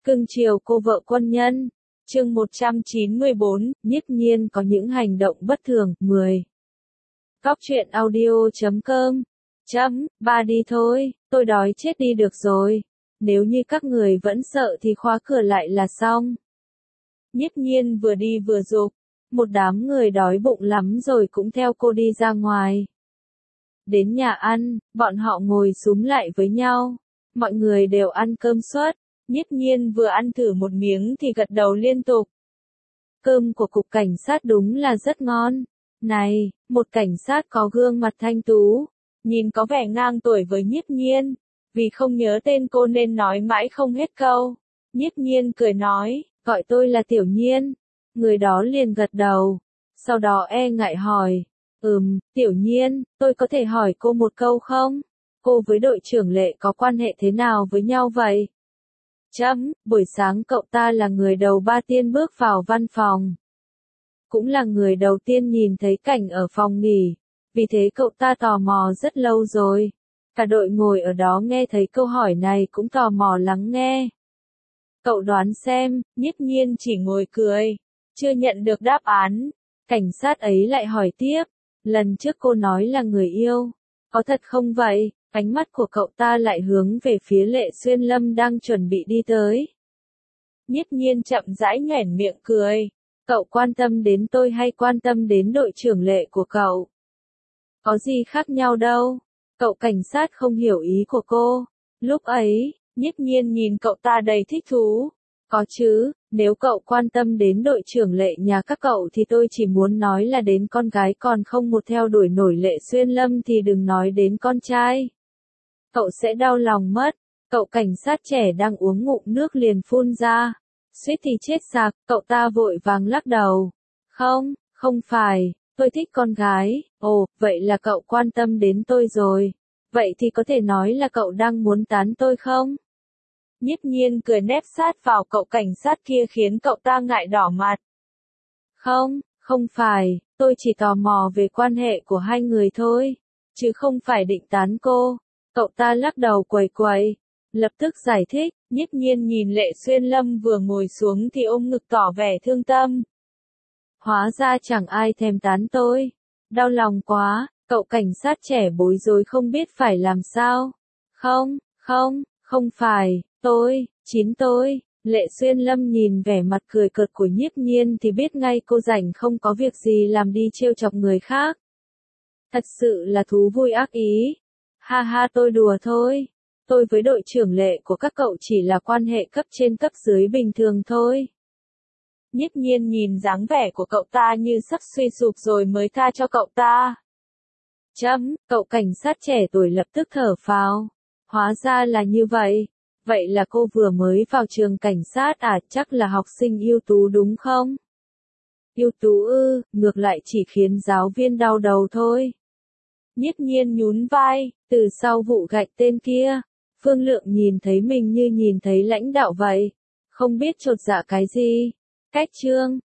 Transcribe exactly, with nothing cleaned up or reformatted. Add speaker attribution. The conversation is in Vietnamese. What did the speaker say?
Speaker 1: Cưng chiều cô vợ quân nhân. Chương một trăm chín mươi bốn, Nhiếp Nhiên có những hành động bất thường. mười. Góc truyện audio chấm com. Chấm, ba đi thôi, tôi đói chết đi được rồi. Nếu như các người vẫn sợ thì khóa cửa lại là xong. Nhiếp Nhiên vừa đi vừa giục. Một đám người đói bụng lắm rồi cũng theo cô đi ra ngoài. Đến nhà ăn, bọn họ ngồi xúm lại với nhau. Mọi người đều ăn cơm suất. Nhiếp Nhiên vừa ăn thử một miếng thì gật đầu liên tục. Cơm của cục cảnh sát đúng là rất ngon. Này, một cảnh sát có gương mặt thanh tú, nhìn có vẻ ngang tuổi với Nhiếp Nhiên. Vì không nhớ tên cô nên nói mãi không hết câu. Nhiếp Nhiên cười nói, gọi tôi là Tiểu Nhiên. Người đó liền gật đầu. Sau đó e ngại hỏi, ừm, Tiểu Nhiên, tôi có thể hỏi cô một câu không? Cô với đội trưởng Lệ có quan hệ thế nào với nhau vậy? Chấm, buổi sáng cậu ta là người đầu ba tiên bước vào văn phòng. Cũng là người đầu tiên nhìn thấy cảnh ở phòng nghỉ. Vì thế cậu ta tò mò rất lâu rồi. Cả đội ngồi ở đó nghe thấy câu hỏi này cũng tò mò lắng nghe. Cậu đoán xem, Nhiếp Nhiên chỉ ngồi cười. Chưa nhận được đáp án. Cảnh sát ấy lại hỏi tiếp. Lần trước cô nói là người yêu. Có thật không vậy? Ánh mắt của cậu ta lại hướng về phía Lệ Xuyên Lâm đang chuẩn bị đi tới. Nhiếp Nhiên chậm rãi nhoẻn miệng cười. Cậu quan tâm đến tôi hay quan tâm đến đội trưởng Lệ của cậu? Có gì khác nhau đâu. Cậu cảnh sát không hiểu ý của cô. Lúc ấy, Nhiếp Nhiên nhìn cậu ta đầy thích thú. Có chứ, nếu cậu quan tâm đến đội trưởng Lệ nhà các cậu thì tôi chỉ muốn nói là đến con gái còn không một theo đuổi nổi Lệ Xuyên Lâm thì đừng nói đến con trai. Cậu sẽ đau lòng mất. Cậu cảnh sát trẻ đang uống ngụm nước liền phun ra. Suýt thì chết sặc, cậu ta vội vàng lắc đầu. Không, không phải, tôi thích con gái. Ồ, vậy là cậu quan tâm đến tôi rồi. Vậy thì có thể nói là cậu đang muốn tán tôi không? Nhiếp Nhiên cười nép sát vào cậu cảnh sát kia khiến cậu ta ngại đỏ mặt. Không, không phải, tôi chỉ tò mò về quan hệ của hai người thôi. Chứ không phải định tán cô. Cậu ta lắc đầu quẩy quẩy. Lập tức giải thích, Nhiếp Nhiên nhìn Lệ Xuyên Lâm vừa ngồi xuống thì ôm ngực tỏ vẻ thương tâm. Hóa ra chẳng ai thèm tán tôi. Đau lòng quá, cậu cảnh sát trẻ bối rối không biết phải làm sao. Không, không, không phải, tôi, chính tôi. Lệ Xuyên Lâm nhìn vẻ mặt cười cợt của Nhiếp Nhiên thì biết ngay cô rảnh không có việc gì làm đi trêu chọc người khác. Thật sự là thú vui ác ý. Ha ha, tôi đùa thôi. Tôi với đội trưởng Lệ của các cậu chỉ là quan hệ cấp trên cấp dưới bình thường thôi. Nhiếp Nhiên nhìn dáng vẻ của cậu ta như sắp suy sụp rồi mới tha cho cậu ta. Chấm, cậu cảnh sát trẻ tuổi lập tức thở phào. Hóa ra là như vậy. Vậy là cô vừa mới vào trường cảnh sát à, chắc là học sinh ưu tú đúng không? Ưu tú ư, ngược lại chỉ khiến giáo viên đau đầu thôi. Nhiếp Nhiên nhún vai, từ sau vụ gạch tên kia, Phương Lượng nhìn thấy mình như nhìn thấy lãnh đạo vậy. Không biết chột dạ cái gì. Cách chương,